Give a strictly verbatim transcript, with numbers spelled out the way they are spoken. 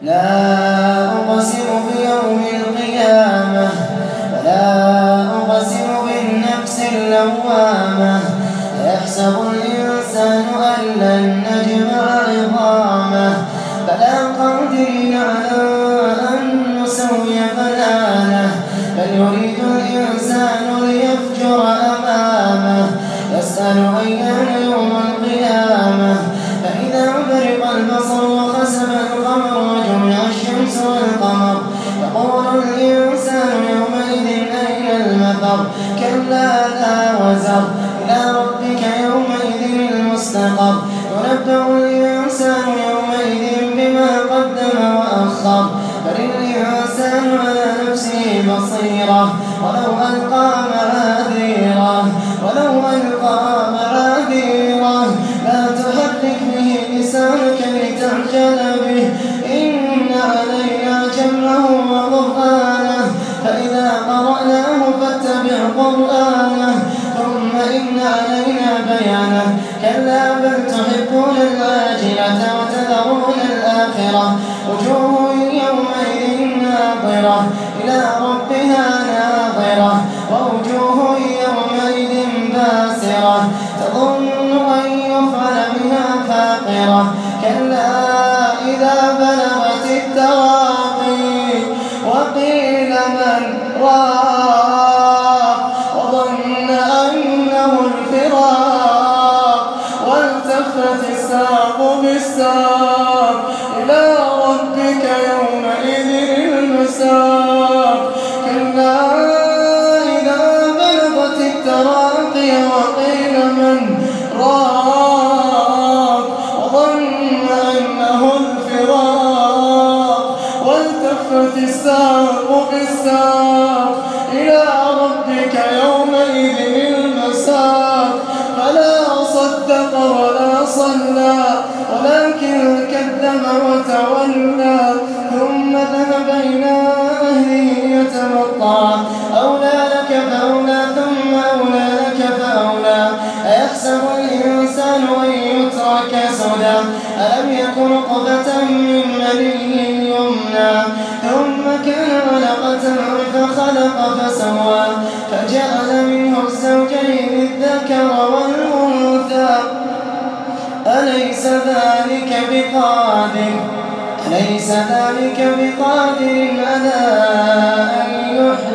لا أقسم بيوم القيامة ولا أقسم بالنفس اللوامة أيحسب الإنسان أن لن نجمع عظامه بلى قادرين على أن نسوي بنانه بل يريد الإنسان ليفجر أمامه يسأل أيان يوم القيامة فإذا برق البصر وخسف القمر وجمع الشمس والقمر يقول الإنسان يومئذ أين المفر كلا لا وزر إلى ربك يومئذ المستقر ينبأ الإنسان يومئذ بما قدم وأخر بل الإنسان على نفسه بصيرة ولو ألقى معاذيره ولو ألقى معاذيره لا تحرك به لسانك لتعجل به إن علينا جمعه وقرآنه فإذا قرأناه فاتبع قرآنه ثم إن علينا بيانه كلا بل تحبون العاجلة وتذرون الآخرة وجوه يومئذ ناظرة إلى ربها ناظرة ووجوه يومئذ باسرة تظن أن يفعل بها فاقرة كلا إذا بلغت التراقي وقيل من راق وظن أنه الفراق والتفت الساق بالساق إلى ربك يومئذ المساق كلا إذا بلغت التراقي وقيل من راق وظن أنه الفراق والتفت الساق بالساق إلى ربك يومئذ المساق فلا صدق ولا صلى ولكن كذب وتولى ثم ذهب إلى أهله يتمطى أولى لك فأولى ثم أولى لك فأولى أيحسب الإنسان أن يترك سدى ألم يكن نطفة من مني يمنى ثم كان علقة فخلق فسوى فجعل منه الزوجين الذكر والأنثى أليس ذلك بقادر أليس ذلك بقادر على أن يحيي